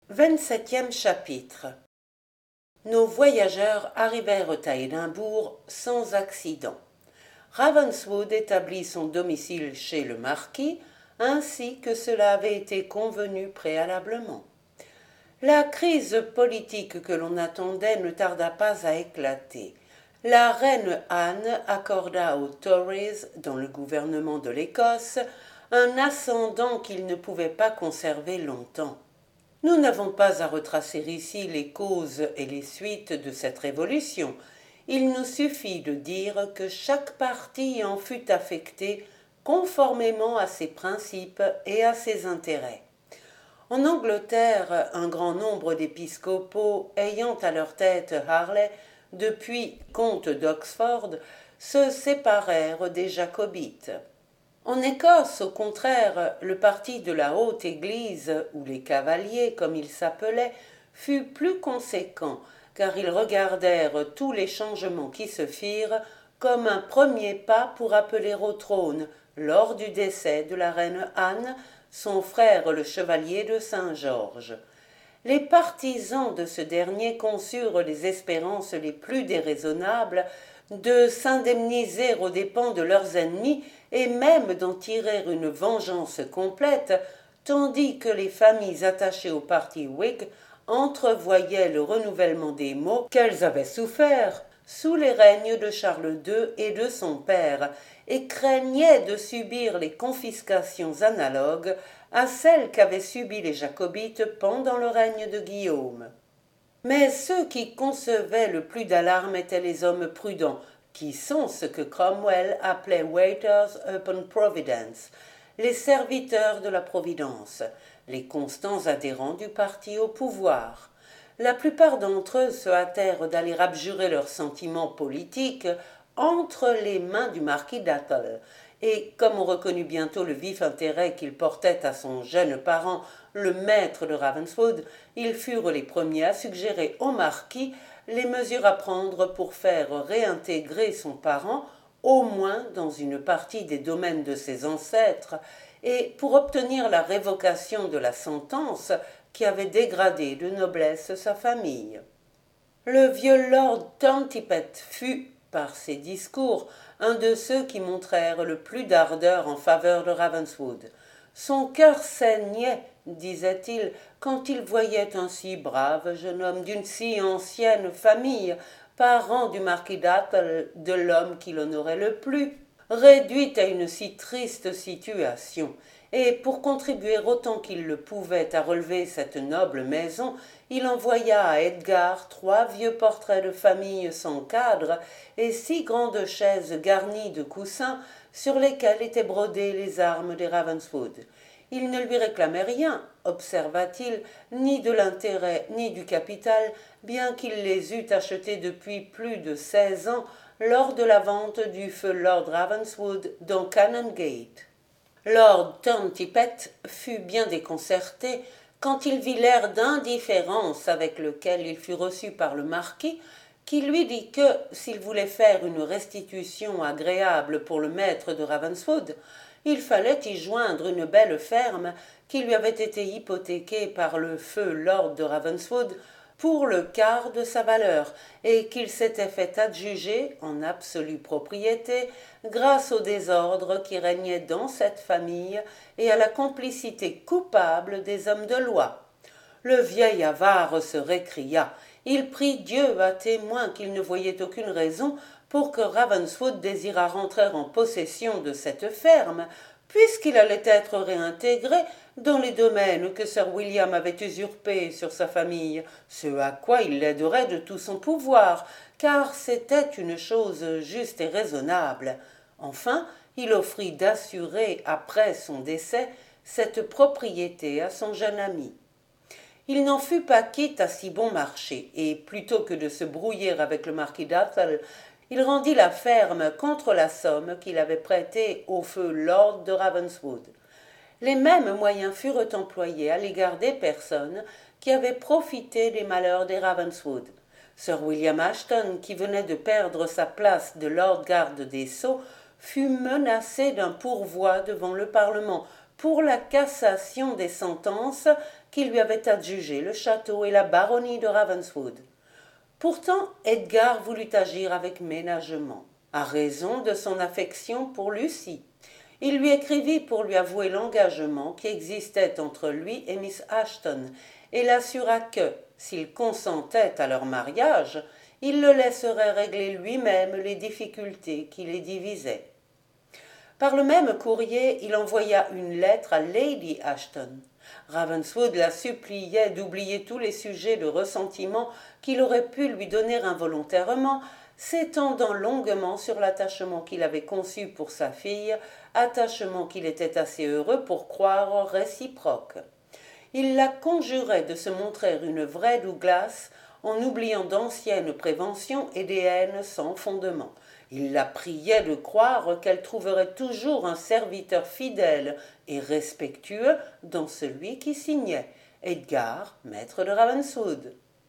27e chapitre. Nos voyageurs arrivèrent à Édimbourg sans accident. Ravenswood établit son domicile chez le marquis, ainsi que cela avait été convenu préalablement. La crise politique que l'on attendait ne tarda pas à éclater. La reine Anne accorda aux Tories, dans le gouvernement de l'Écosse, un ascendant qu'ils ne pouvaient pas conserver longtemps. Nous n'avons pas à retracer ici les causes et les suites de cette révolution. Il nous suffit de dire que chaque parti en fut affecté conformément à ses principes et à ses intérêts. En Angleterre, un grand nombre d'épiscopaux ayant à leur tête Harley, depuis comte d'Oxford, se séparèrent des jacobites. En Écosse, au contraire, le parti de la haute église, ou les cavaliers comme ils s'appelaient, fut plus conséquent, car ils regardèrent tous les changements qui se firent comme un premier pas pour appeler au trône, lors du décès de la reine Anne, son frère le chevalier de Saint-Georges. Les partisans de ce dernier conçurent les espérances les plus déraisonnables de s'indemniser aux dépens de leurs ennemis et même d'en tirer une vengeance complète, tandis que les familles attachées au parti Whig entrevoyaient le renouvellement des maux qu'elles avaient soufferts sous les règnes de Charles II et de son père, et craignaient de subir les confiscations analogues à celles qu'avaient subies les jacobites pendant le règne de Guillaume. Mais ceux qui concevaient le plus d'alarme étaient les hommes prudents, qui sont ce que Cromwell appelait waiters upon Providence, les serviteurs de la Providence, les constants adhérents du parti au pouvoir. La plupart d'entre eux se hâtèrent d'aller abjurer leurs sentiments politiques entre les mains du marquis d'Athol, et comme on reconnut bientôt le vif intérêt qu'il portait à son jeune parent, le maître de Ravenswood, ils furent les premiers à suggérer au marquis les mesures à prendre pour faire réintégrer son parent, au moins dans une partie des domaines de ses ancêtres, et pour obtenir la révocation de la sentence qui avait dégradé de noblesse sa famille. Le vieux lord Tontipet fut, par ses discours, un de ceux qui montrèrent le plus d'ardeur en faveur de Ravenswood. Son cœur saignait, disait-il, quand il voyait un si brave jeune homme d'une si ancienne famille, parent du marquis d'Athol, de l'homme qui l'honorait le plus, réduit à une si triste situation. Et pour contribuer autant qu'il le pouvait à relever cette noble maison, il envoya à Edgar 3 vieux portraits de famille sans cadre et 6 grandes chaises garnies de coussins sur lesquelles étaient brodées les armes des Ravenswood. Il ne lui réclamait rien, observa-t-il, ni de l'intérêt ni du capital, bien qu'il les eût achetés depuis plus de 16 ans lors de la vente du feu Lord Ravenswood dans Canongate. Lord Tontipet fut bien déconcerté quand il vit l'air d'indifférence avec lequel il fut reçu par le marquis, qui lui dit que, s'il voulait faire une restitution agréable pour le maître de Ravenswood, il fallait y joindre une belle ferme qui lui avait été hypothéquée par le feu lord de Ravenswood pour le quart de sa valeur, et qu'il s'était fait adjuger en absolue propriété grâce au désordre qui régnait dans cette famille et à la complicité coupable des hommes de loi. Le vieil avare se récria. Il prit Dieu à témoin qu'il ne voyait aucune raison pour que Ravenswood désirât rentrer en possession de cette ferme, puisqu'il allait être réintégré dans les domaines que Sir William avait usurpés sur sa famille, ce à quoi il l'aiderait de tout son pouvoir, car c'était une chose juste et raisonnable. Enfin, il offrit d'assurer, après son décès, cette propriété à son jeune ami. Il n'en fut pas quitte à si bon marché, et plutôt que de se brouiller avec le marquis d'Athol, il rendit la ferme contre la somme qu'il avait prêtée au feu lord de Ravenswood. Les mêmes moyens furent employés à l'égard des personnes qui avaient profité des malheurs des Ravenswood. Sir William Ashton, qui venait de perdre sa place de lord garde des Sceaux, fut menacé d'un pourvoi devant le Parlement pour la cassation des sentences qui lui avait adjugé le château et la baronnie de Ravenswood. Pourtant, Edgar voulut agir avec ménagement, à raison de son affection pour Lucie. Il lui écrivit pour lui avouer l'engagement qui existait entre lui et Miss Ashton, et l'assura que, s'il consentait à leur mariage, il le laisserait régler lui-même les difficultés qui les divisaient. Par le même courrier, il envoya une lettre à Lady Ashton. Ravenswood la suppliait d'oublier tous les sujets de ressentiment qu'il aurait pu lui donner involontairement, s'étendant longuement sur l'attachement qu'il avait conçu pour sa fille, attachement qu'il était assez heureux pour croire réciproque. Il la conjurait de se montrer une vraie Douglas, en oubliant d'anciennes préventions et des haines sans fondement. Il la priait de croire qu'elle trouverait toujours un serviteur fidèle et respectueux dans celui qui signait, Edgar, maître de Ravenswood.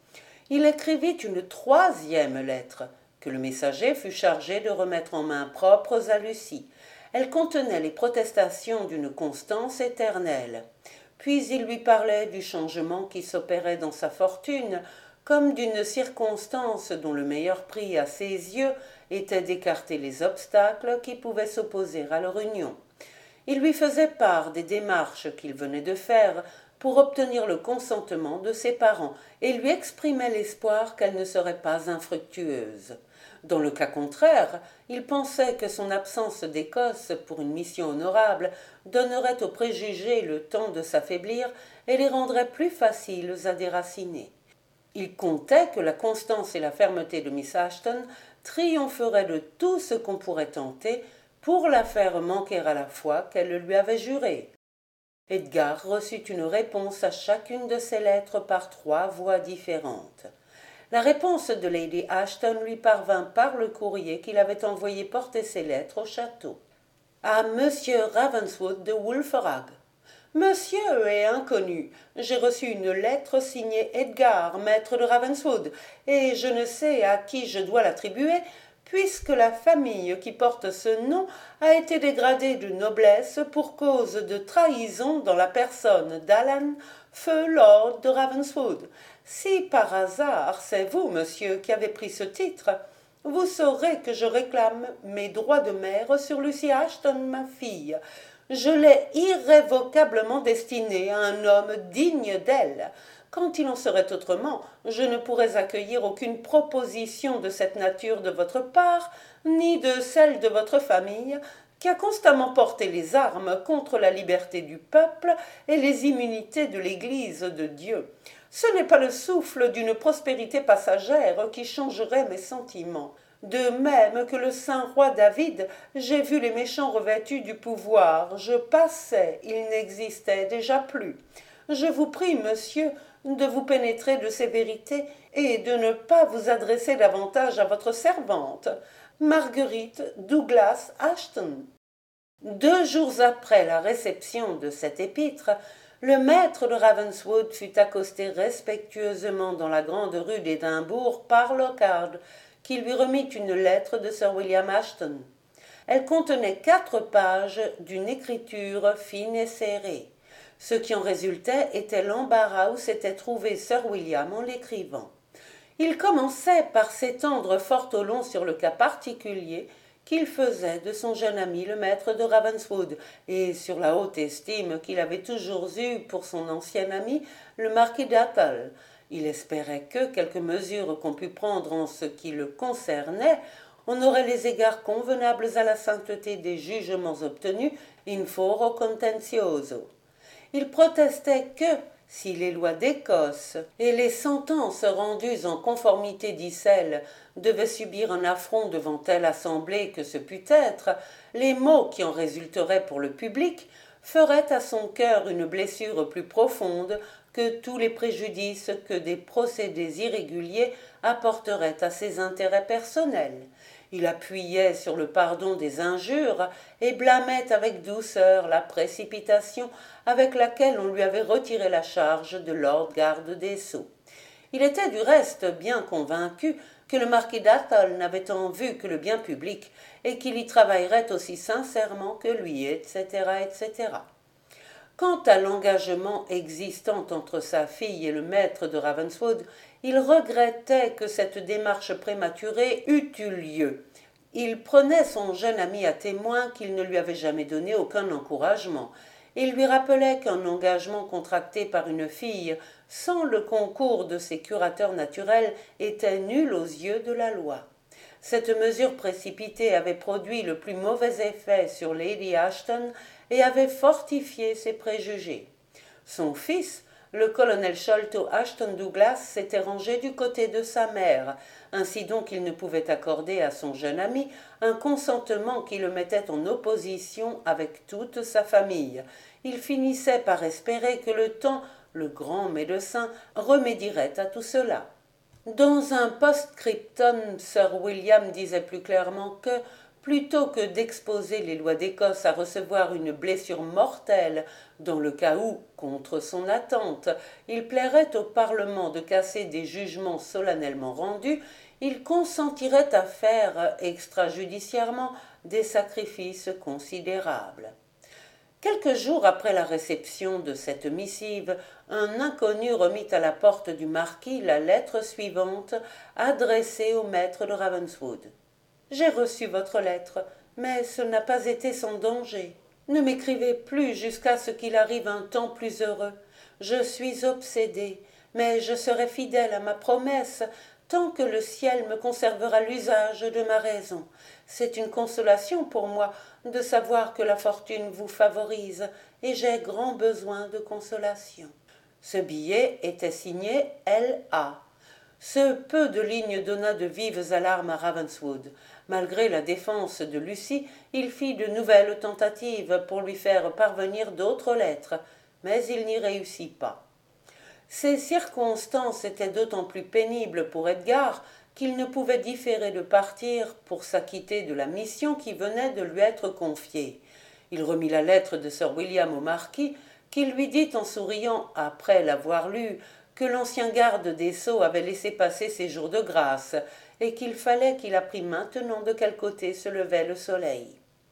Il écrivit une troisième lettre, que le messager fut chargé de remettre en mains propres à Lucie. Elle contenait les protestations d'une constance éternelle. Puis il lui parlait du changement qui s'opérait dans sa fortune, comme d'une circonstance dont le meilleur prix à ses yeux était d'écarter les obstacles qui pouvaient s'opposer à leur union. Il lui faisait part des démarches qu'il venait de faire pour obtenir le consentement de ses parents et lui exprimait l'espoir qu'elle ne serait pas infructueuse. Dans le cas contraire, il pensait que son absence d'Écosse pour une mission honorable donnerait aux préjugés le temps de s'affaiblir et les rendrait plus faciles à déraciner. Il comptait que la constance et la fermeté de Miss Ashton triompheraient de tout ce qu'on pourrait tenter pour la faire manquer à la foi qu'elle le lui avait juré. Edgar reçut une réponse à chacune de ces lettres par 3 voies différentes. La réponse de Lady Ashton lui parvint par le courrier qu'il avait envoyé porter ses lettres au château. À Monsieur Ravenswood de Wulfrag. Monsieur est inconnu. J'ai reçu une lettre signée Edgar, maître de Ravenswood, et je ne sais à qui je dois l'attribuer, puisque la famille qui porte ce nom a été dégradée de noblesse pour cause de trahison dans la personne d'Alan, feu lord de Ravenswood. Si par hasard c'est vous, monsieur, qui avez pris ce titre, vous saurez que je réclame mes droits de mère sur Lucy Ashton, ma fille. Je l'ai irrévocablement destinée à un homme digne d'elle. Quand il en serait autrement, je ne pourrais accueillir aucune proposition de cette nature de votre part, ni de celle de votre famille, qui a constamment porté les armes contre la liberté du peuple et les immunités de l'Église de Dieu. Ce n'est pas le souffle d'une prospérité passagère qui changerait mes sentiments. De même que le saint roi David, j'ai vu les méchants revêtus du pouvoir. Je passais, ils n'existaient déjà plus. Je vous prie, monsieur, de vous pénétrer de ces vérités et de ne pas vous adresser davantage à votre servante, Marguerite Douglas Ashton. 2 jours après la réception de cette épître, le maître de Ravenswood fut accosté respectueusement dans la grande rue d'Édimbourg par Lockhart, qui lui remit une lettre de Sir William Ashton. Elle contenait 4 pages d'une écriture fine et serrée. Ce qui en résultait était l'embarras où s'était trouvé Sir William en l'écrivant. Il commençait par s'étendre fort au long sur le cas particulier qu'il faisait de son jeune ami le maître de Ravenswood, et sur la haute estime qu'il avait toujours eue pour son ancien ami, le marquis d'Athol. Il espérait que, quelque mesure qu'on pût prendre en ce qui le concernait, on aurait les égards convenables à la sainteté des jugements obtenus in foro contentioso. Il protestait que, si les lois d'Écosse et les sentences rendues en conformité d'Issel devaient subir un affront devant telle assemblée que ce pût être, les maux qui en résulteraient pour le public feraient à son cœur une blessure plus profonde que tous les préjudices que des procédés irréguliers apporteraient à ses intérêts personnels. Il appuyait sur le pardon des injures et blâmait avec douceur la précipitation avec laquelle on lui avait retiré la charge de lord garde des Sceaux. Il était du reste bien convaincu que le marquis d'Athol n'avait en vue que le bien public et qu'il y travaillerait aussi sincèrement que lui, etc., etc. Quant à l'engagement existant entre sa fille et le maître de Ravenswood, il regrettait que cette démarche prématurée eût eu lieu. Il prenait son jeune ami à témoin qu'il ne lui avait jamais donné aucun encouragement. Il lui rappelait qu'un engagement contracté par une fille sans le concours de ses curateurs naturels était nul aux yeux de la loi. Cette mesure précipitée avait produit le plus mauvais effet sur Lady Ashton et avait fortifié ses préjugés. Son fils, le colonel Sholto Ashton Douglas, s'était rangé du côté de sa mère, ainsi donc il ne pouvait accorder à son jeune ami un consentement qui le mettait en opposition avec toute sa famille. Il finissait par espérer que le temps, le grand médecin, remédierait à tout cela. Dans un post-scriptum, Sir William disait plus clairement que, plutôt que d'exposer les lois d'Écosse à recevoir une blessure mortelle, dans le cas où, contre son attente, il plairait au Parlement de casser des jugements solennellement rendus, il consentirait à faire, extrajudiciairement, des sacrifices considérables. Quelques jours après la réception de cette missive, un inconnu remit à la porte du marquis la lettre suivante, adressée au maître de Ravenswood. « J'ai reçu votre lettre, mais ce n'a pas été sans danger. Ne m'écrivez plus jusqu'à ce qu'il arrive un temps plus heureux. Je suis obsédée, mais je serai fidèle à ma promesse tant que le ciel me conservera l'usage de ma raison. C'est une consolation pour moi de savoir que la fortune vous favorise, et j'ai grand besoin de consolation. » Ce billet était signé L.A. Ce peu de lignes donna de vives alarmes à Ravenswood. Malgré la défense de Lucie, il fit de nouvelles tentatives pour lui faire parvenir d'autres lettres, mais il n'y réussit pas. Ces circonstances étaient d'autant plus pénibles pour Edgar qu'il ne pouvait différer de partir pour s'acquitter de la mission qui venait de lui être confiée. Il remit la lettre de Sir William au marquis, qui lui dit en souriant, après l'avoir lue, que l'ancien garde des Sceaux avait laissé passer ses jours de grâce, et qu'il fallait qu'il apprît maintenant de quel côté se levait le soleil.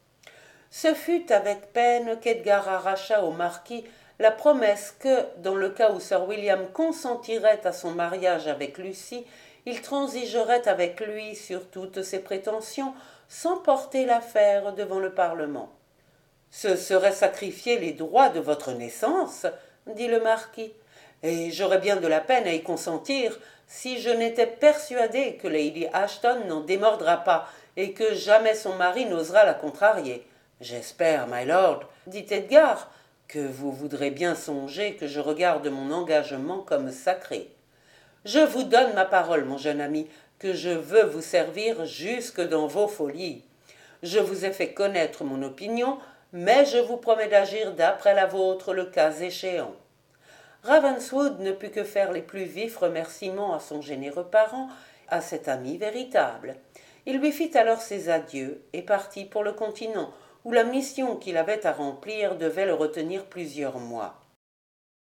Ce fut avec peine qu'Edgar arracha au marquis la promesse que, dans le cas où Sir William consentirait à son mariage avec Lucie, il transigerait avec lui sur toutes ses prétentions, sans porter l'affaire devant le Parlement. « Ce serait sacrifier les droits de votre naissance, » dit le marquis, « et j'aurais bien de la peine à y consentir si je n'étais persuadé que Lady Ashton n'en démordra pas et que jamais son mari n'osera la contrarier. J'espère, my lord, dit Edgar, que vous voudrez bien songer que je regarde mon engagement comme sacré. Je vous donne ma parole, mon jeune ami, que je veux vous servir jusque dans vos folies. Je vous ai fait connaître mon opinion, mais je vous promets d'agir d'après la vôtre le cas échéant. » Ravenswood ne put que faire les plus vifs remerciements à son généreux parent, à cet ami véritable. Il lui fit alors ses adieux et partit pour le continent, où la mission qu'il avait à remplir devait le retenir plusieurs mois.